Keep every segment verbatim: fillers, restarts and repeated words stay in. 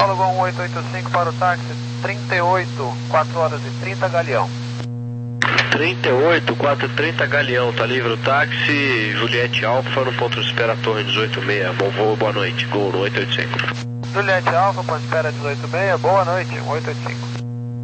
Paulo um oito oito cinco para o táxi, trinta e oito, quatro horas e trinta, Galeão. trinta e oito, quatro e trinta, Galeão, tá livre o táxi, Juliette Alfa, no ponto de espera Torre dezoito e meia, bom voo, boa noite, Gol no oito oito cinco. Juliette Alfa, ponto de espera dezoito e meia, boa noite, oito oito cinco.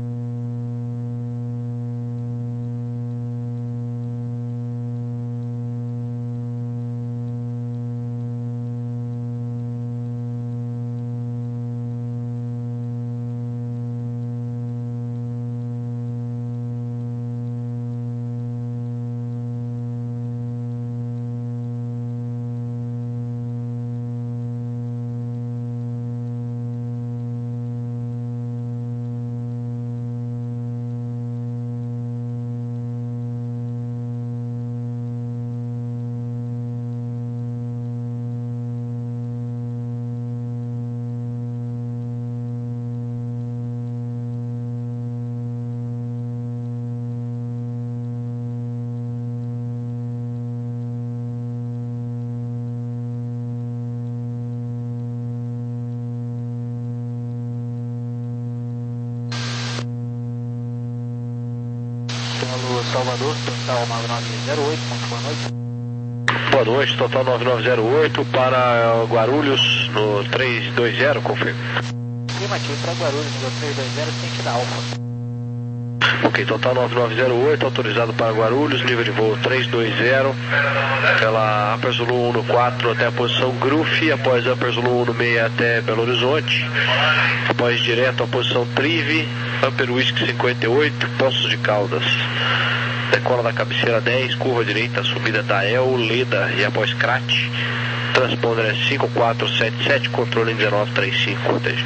Paulo Salvador, total nove nove zero oito, boa noite. Boa noite, total nove nove zero oito para Guarulhos no três dois zero, confirma. Afirmativo para Guarulhos, no três dois zero, sentido Alfa. Ok, total nove nove zero oito, autorizado para Guarulhos, nível de voo três dois zero, pela Upper Zulu um no quatro até a posição Gruf, após Upper Zulu um no seis até Belo Horizonte, após direto a posição Trive, Upper Whisky cinquenta e oito, Poços de Caldas. Decola da cabeceira dez, curva direita, subida da El, Leda e após Crat. Transponder é cinco quatro sete sete, controle em dezenove trinta e cinco, cortejo.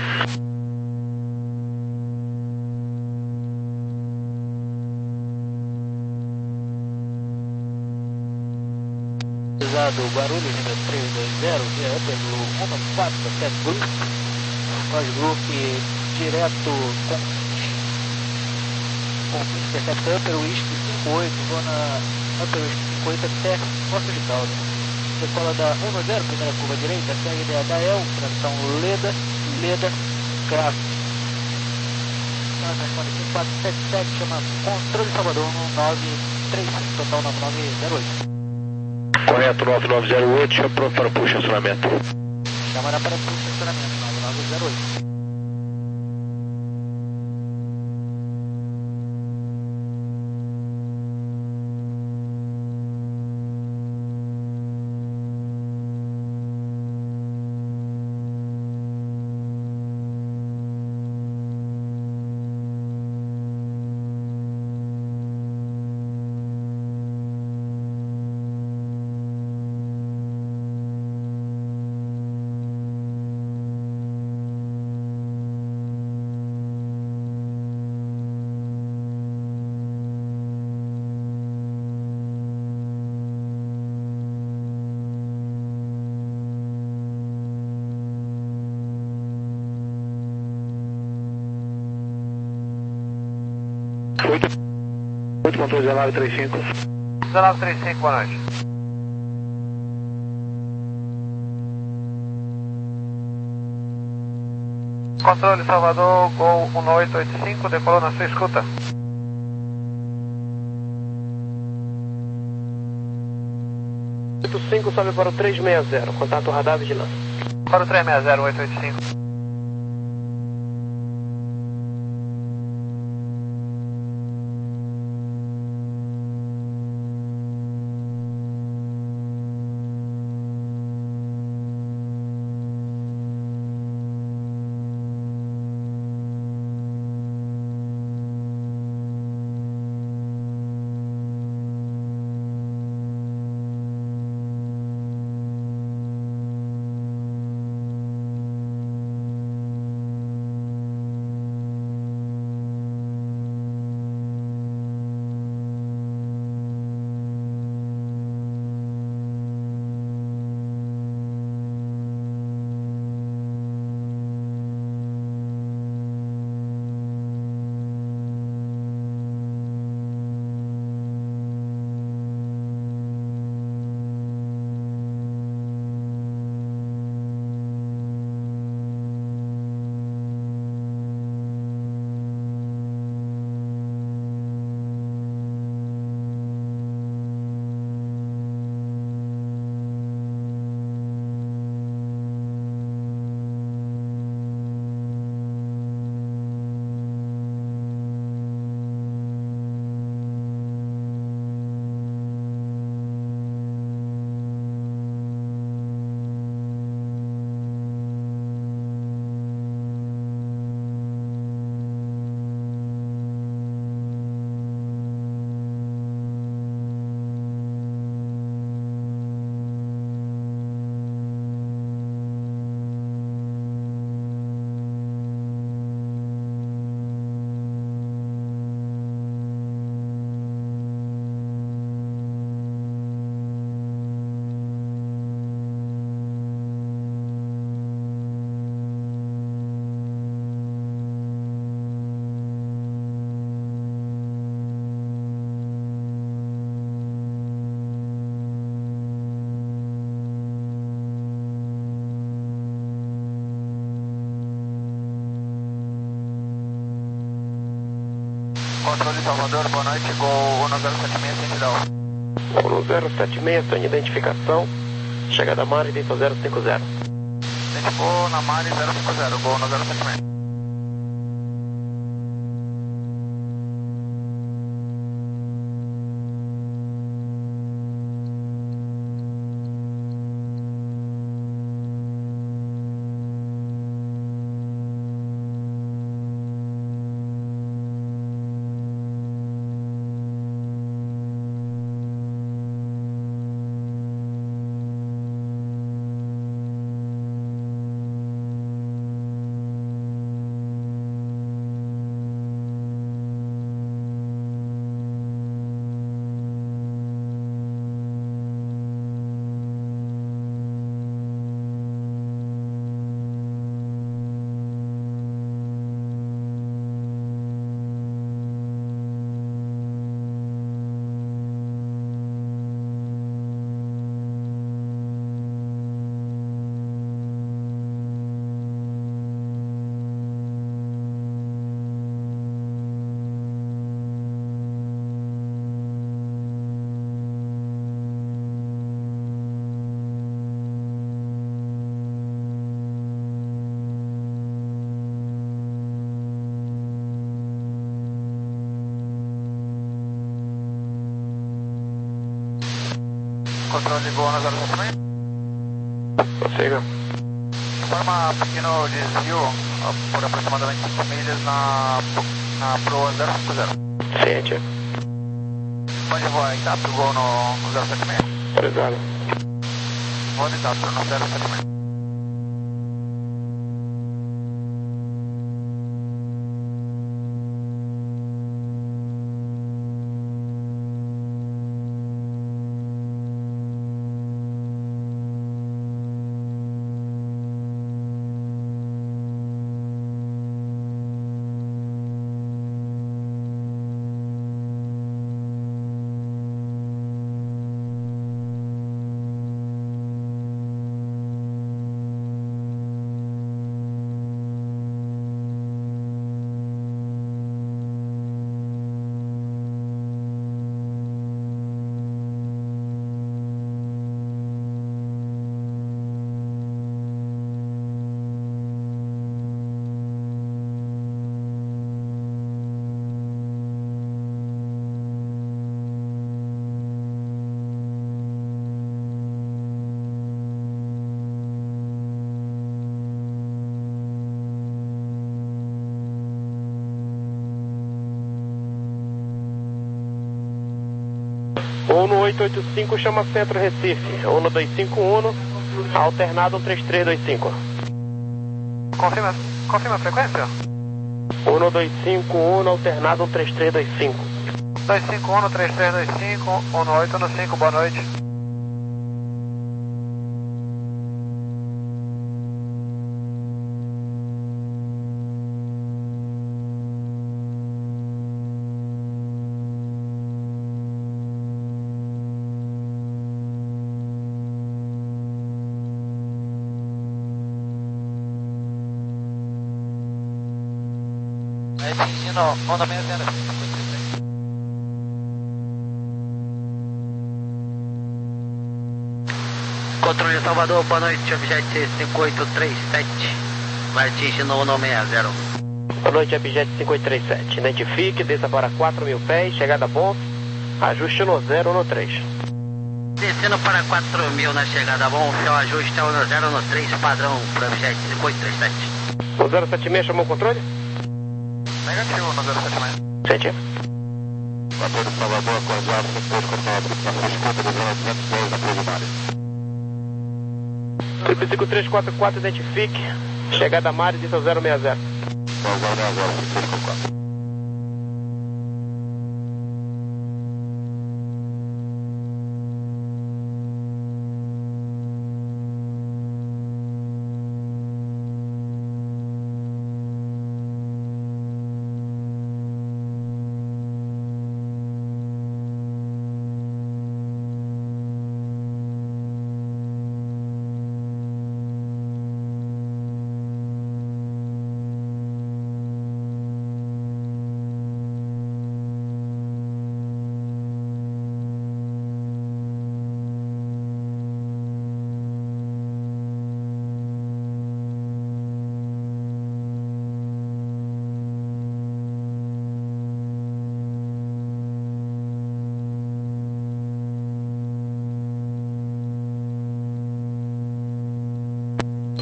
Guarulhos, nível três dois zero, via Upper Blue um no quatro até Gruf, após Gruf direto com com Interceptor Upper Whisky cinquenta e oito, zona Upper Whisky cinquenta e oito até Poços de Caldas. Decola da um no zero, primeira curva direita, segue da El, tração Leda, Leda, Craft. Transponder cinco quatro sete sete, chama Controle Salvador no nove três cinco, total nove nove zero oito. Correto, nove nove zero oito, chama pronto para push estacionamento. Chamará para push estacionamento, nove nove zero oito. oito ponto dezenove trinta e cinco. dezenove trinta e cinco, boa noite. Controle Salvador, Gol um oito oito cinco, decolou na sua escuta. oito cinco sobe para o três seis zero, contato radar vigilância. Para o três seis zero, oito oito cinco. Controle Salvador, boa noite, Gol um zero sete seis, sem dar. um zero sete seis, sem identificação. Chegada Mari, dentro zero cinco zero. Identificou na Mari zero cinco zero, Gol um zero sete seis. Controle Gol um zero sete seis. Prossiga. Forma pequeno desvio por aproximadamente cinco milhas na, na Pro zero cinco zero. Ciente. Pode voar em TAP, Gol no zero sete seis. Obrigado. Vou de TAP no zero sete seis. Uno oito oito cinco, chama Centro Recife. Uno dois cinco um, alternado um três três dois cinco. Confirma, confirma a frequência? Uno dois cinco um, alternado um três três dois cinco. dois cinco um, três três dois cinco, um oito um cinco, boa noite. Atingindo onda seis zero. Controle Salvador, boa noite, objeto cinco oito três sete, vai atingindo onda seis zero. Boa noite, objeto cinco oito três sete. Identifique, desça para quatro mil pés, chegada bom, ajuste no zero no três. Descendo para quatro mil na chegada bom, o ajuste é no zero no três, padrão para objeto cinco oito três sete. O zero sete seis chamou o controle? Negativo no zero sete seis. Sente. Controle Salvador, acordado, depois cortado, na escuta do zero duzentos e dez da primária. cinco cinco três quatro quatro, identifique, chegada Mari, desça zero seis zero. zero zero seis zero, cinco três quatro quatro.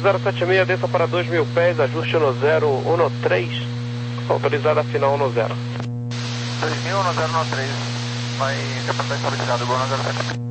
zero sete seis, desça para dois mil pés, ajuste no zero um três, autorizada final no zero. dois mil no zero um três, vai reportar estabilizado, Gol no zero sete seis.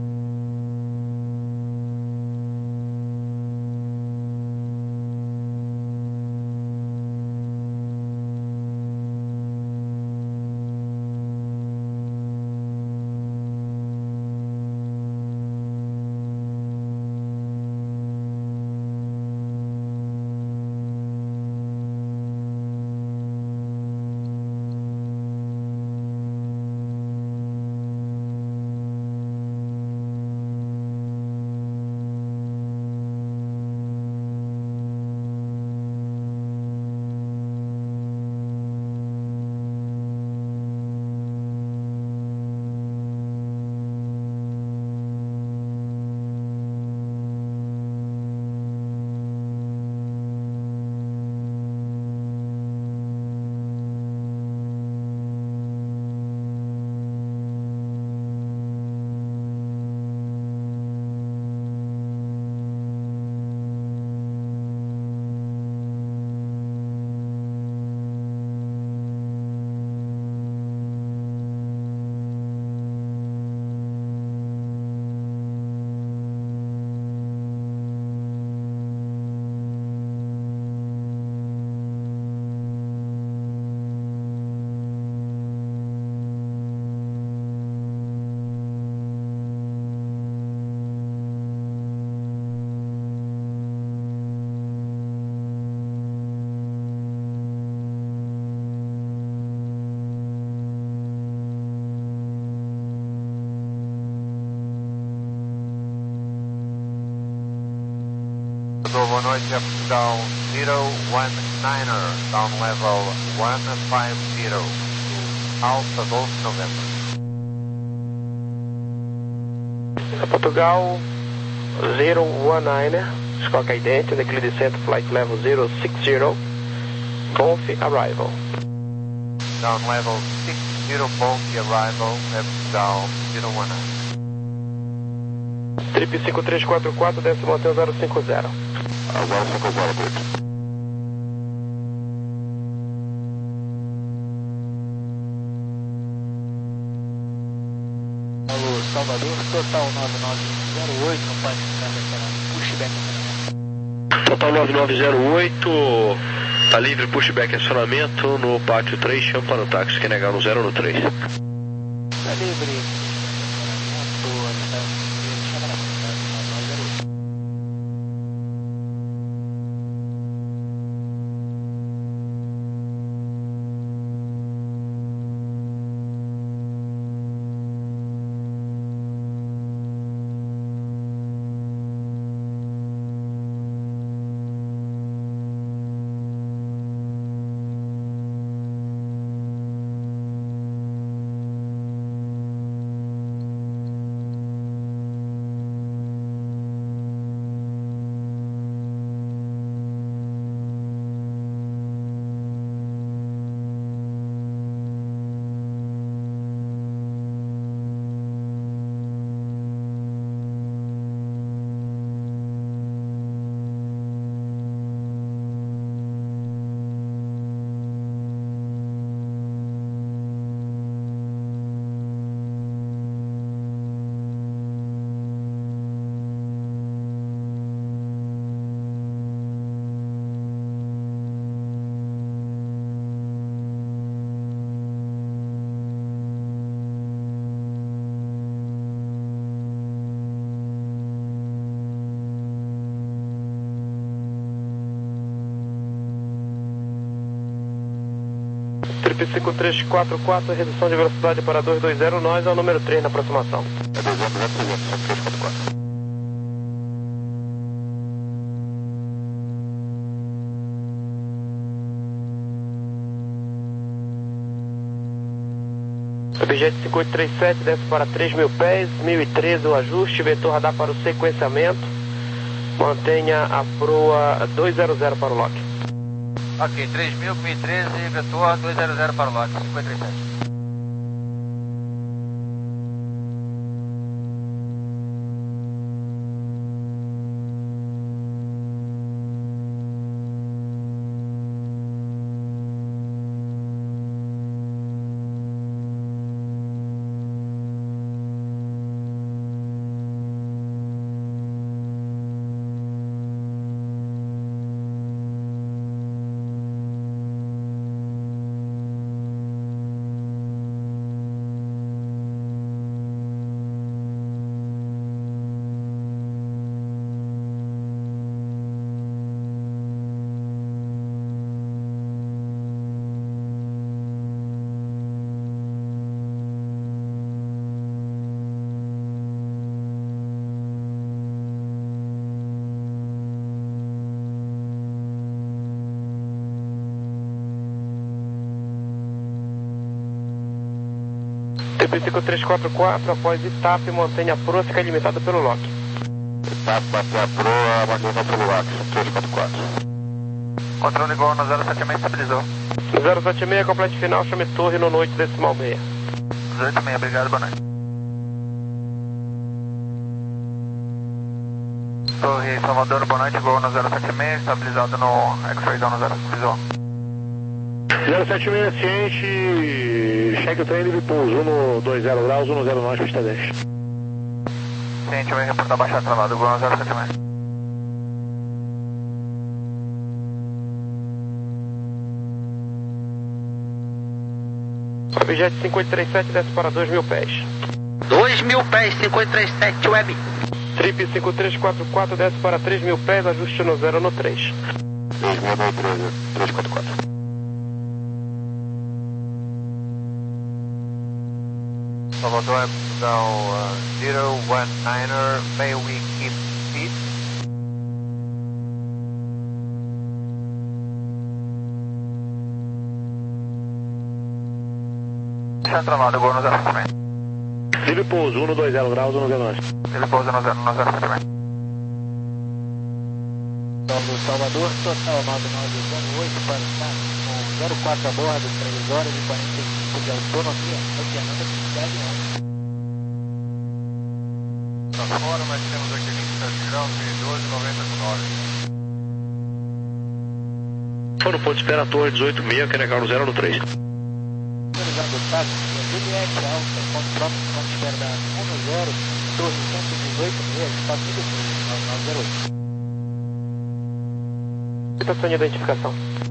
Boa noite, down zero one niner, down level one five zero, Alfa Golf November. Portugal zero one niner, Squawk Identity, decline descent, flight level zero six zero, Golf arrival. Down level six zero, Golf arrival, down zero one nine. Trip cinco três quatro quatro, desce manter zero cinco zero. Agora cinco zero, Brito. Alô, Salvador, total nove nove zero oito, não pode ficar retornando. Pushback acionamento. Total nove nove zero oito, tá livre pushback acionamento no pátio três, chama para o táxi, quer negar no zero no três. Tá livre. Trip cinco três quatro quatro, redução de velocidade para dois dois zero, nós é o número três na aproximação. É dois zero zero três três quatro quatro. Objeto cinco oito três sete, desce para três mil pés, mil e treze o ajuste, vetor radar para o sequenciamento, mantenha a proa dois zero zero para o lock. Ok, três mil, mil e treze, vetor dois zero zero para o lote, cinco oito três sete. T P cinco três quatro quatro, após Itap, mantenha a proa, fica limitado pelo lock. Itap, bateu a proa, mantenha pelo lock, três quatro quatro. Controle Gol no zero sete seis, estabilizou. zero sete seis, complete final, chame torre no noite decimal meia. dezoito seis, obrigado, boa noite. Torre Salvador, boa noite, Gol no zero sete seis, estabilizado no X-Ray no zero, visual. zero sete seis, ciente, cheque o trem, livre pouso, um no dois zero graus, um no zero nove, pista dez. Ciente, vai reportar baixar travado, Gol no zero sete seis. Objet cinco oito três sete, desce para dois mil pés. dois mil pés, cinco oito três sete, web. Trip cinco três quatro quatro, desce para três mil pés, ajuste no zero no três. três mil no três, três quatro quatro. Salvador, down uh, zero one niner, may we keep speed? Está travado, Gol no zero sete seis. Livre pouso, um no dois zero graus, um no zero nove. Ele pousa no zero, no zero sete seis. Salvador, Salvador, total nove nove zero oito para estar com zero quatro a bordo, três horas e quarenta e cinco de autonomia, oceanando a cidade não. Para fora, nós temos aqui vinte e sete graus e doze e noventa com nove. Foi no ponto de espera, torre dezoito seis, quer negar no zero no três. Autorizado o táxi, Juliette Alta, ponto próprio, ponto de espera da um no zero, torre cento e dezoito seis, está tudo nove nove zero oito. Citação de identificação.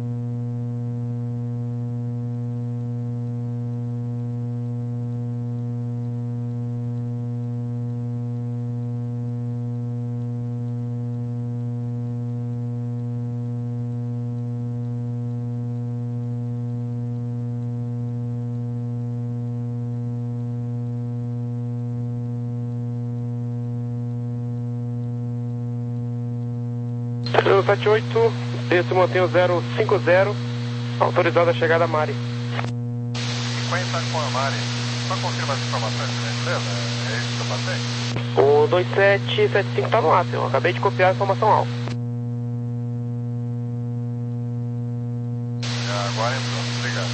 zero sete oito, desce o mantenho zero cinco zero, autorizado a chegada a Mari. cinquenta com a Mari. Só confirma as informações, beleza? É isso que eu passei? O dois sete sete cinco está no ar, senhor. Acabei de copiar a informação alfa. Agora entrou, obrigado.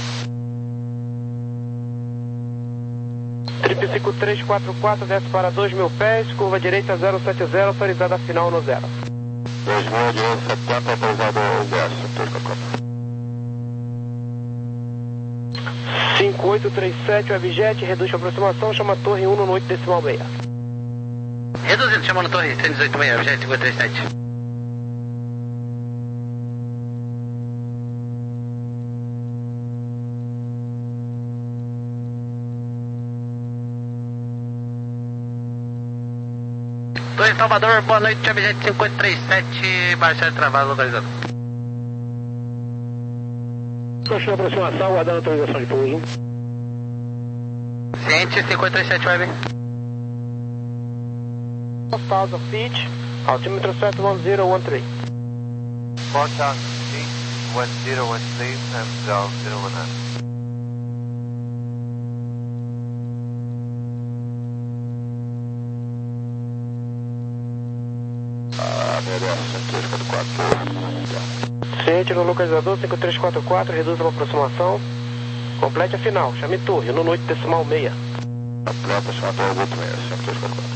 Trip cinco três quatro quatro, desce para dois mil pés, curva direita zero sete zero, autorizada a final no zero. dois mil duzentos e setenta, autorizado o verso, três quatro quatro. cinco oito três sete, Webjet, reduz a aproximação, chama a torre um no oito decimal meia. Reduzindo, chamando torre cento e dezoito seis, Webjet cinco oito três sete. Torre Salvador, boa noite, Webjet cinco oito três sete, baixar travado, localizado. Continua a aproximação, aguardando a autorização de pouso. Ciente, cinco oito três sete, web. Pausa, feed, altímetro sete um zero um três. Forecast speed one zero one three and down zero one nine. Ah, merece, três quatro quatro. Ciente no localizador cinco três quatro quatro, reduz a aproximação. Complete a final, chame torre, no oito decimal meia. Completa, chama torre oito seis, três quatro quatro.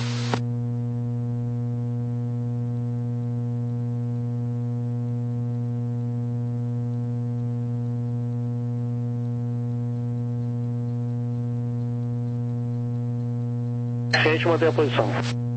Ciente, mantém a posição.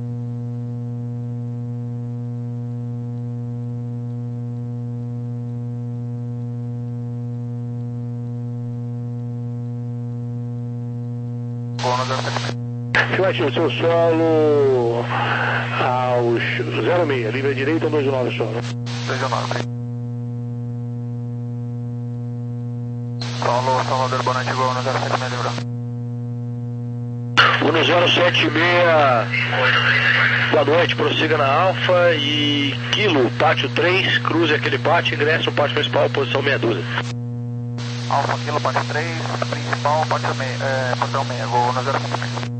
Flight, o seu solo aos zero seis, livre à direita, dois nove solo. dois nove. Solo Salvador, boa noite, Gol no zero sete seis, livrou. um no zero sete seis, boa noite, prossiga na Alfa e Kilo, pátio três, cruze aquele pátio, ingressa no pátio principal, posição meia dúzia. Alfa Kilo, parte três, principal, portão meia, é, portão meia, vou na zero cinco meia.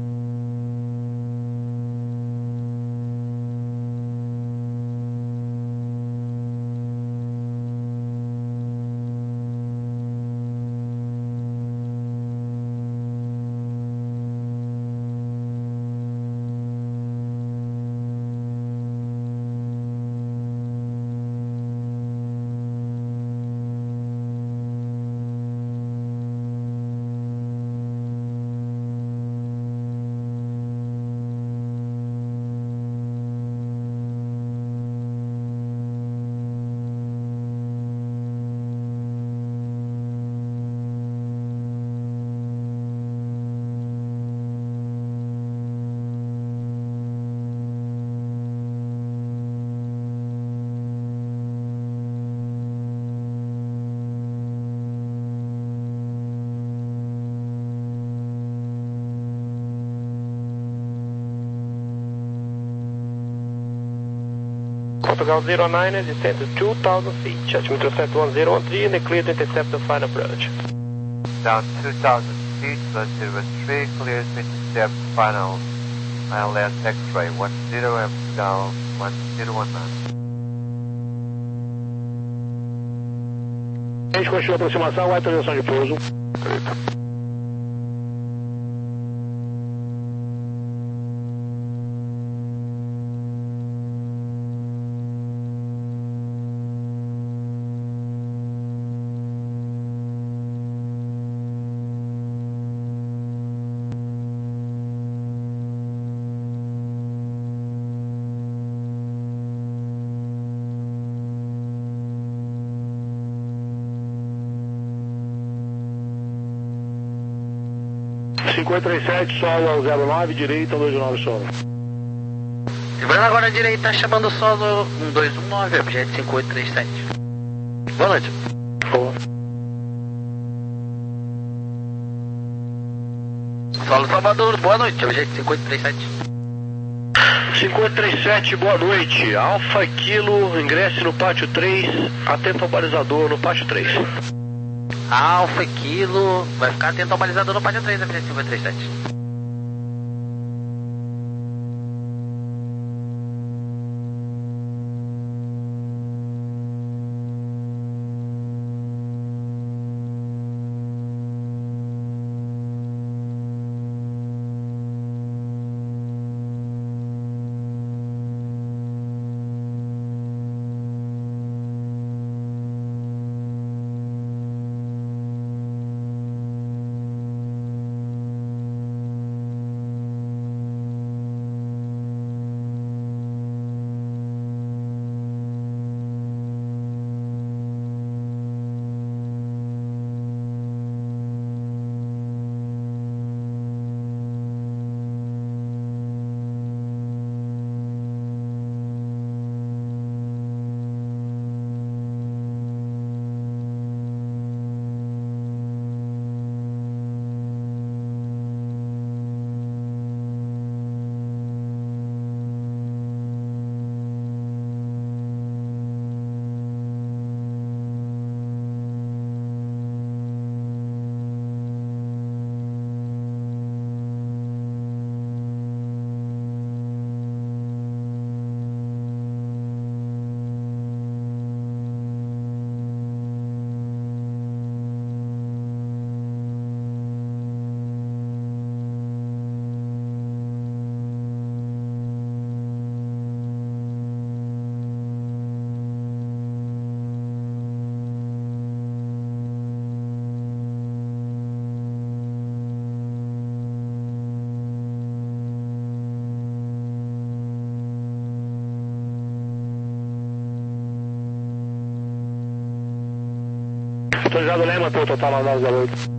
Portugal zero nine, descend to two thousand feet. Altimeter set one zero one three and clear to intercept the final approach. Down two thousand feet, one zero three, clear to intercept final I L S X-ray one zero and down one zero one nine. A gente continua a aproximação, vai autorização de pouso. cinco oito três sete, solo ao zero nove, direita, dois nove solo. Lembrando agora a direita, chamando o solo um dois um nove, objeto cinco oito três sete. Boa noite. Boa. Solo Salvador, boa noite, objeto cinco oito três sete. cinco oito três sete, boa noite. Alfa Kilo, ingresse no pátio três, atento ao balizador no pátio três. Alfa Kilo, vai ficar atento ao balizador no pátio três, objeto cinco oito três sete. Autorizado Lema, pelo total andado zero oito.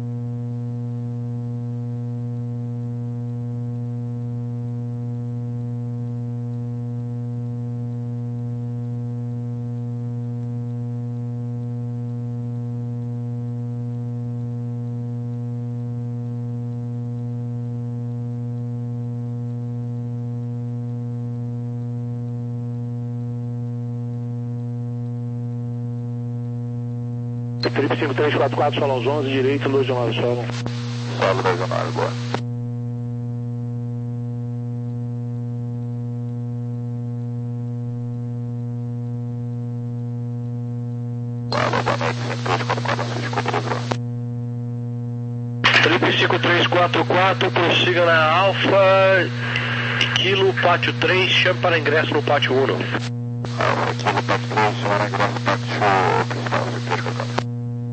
Felipe cinco três quatro quatro, solo onze, direito, luz de nove solo. Solo dois nove, boa. Felipe cinco três quatro quatro, prossiga na Alfa, Kilo, pátio três, chame para ingresso no pátio um. Alfa, Kilo, pátio três, chame para ingresso no pátio principal, cinco três quatro quatro.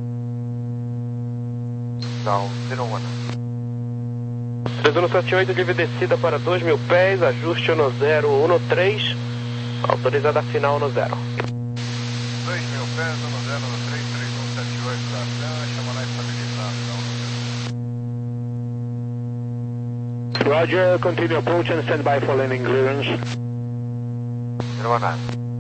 Down zero one. três um sete oito, livre descida para dois mil pés, ajuste no zero um três, autorizada final no zero. dois mil pés, no zero no três, três um sete oito da Sam, chama lá estabilizado. Roger, continue approach and stand by for landing clearance. zero one nine.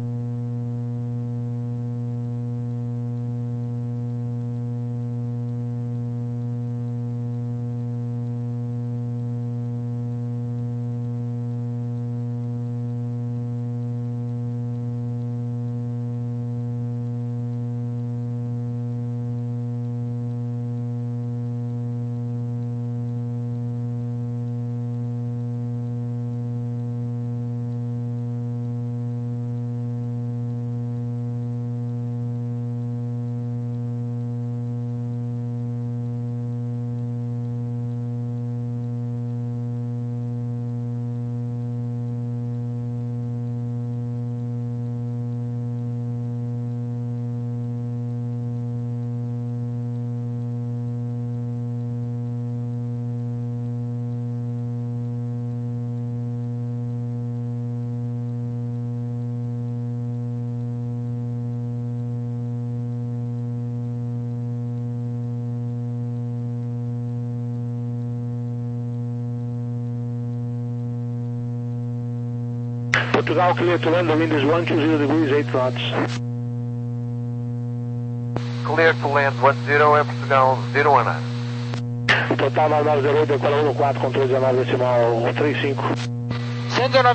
Portugal, clear to land, the wind is one two zero degrees, eight knots. Clear to land one zero, é Portugal zero one nine. Total nove nove zero oito, decola um quatro, controle dezenove decimal três cinco. cento e dezenove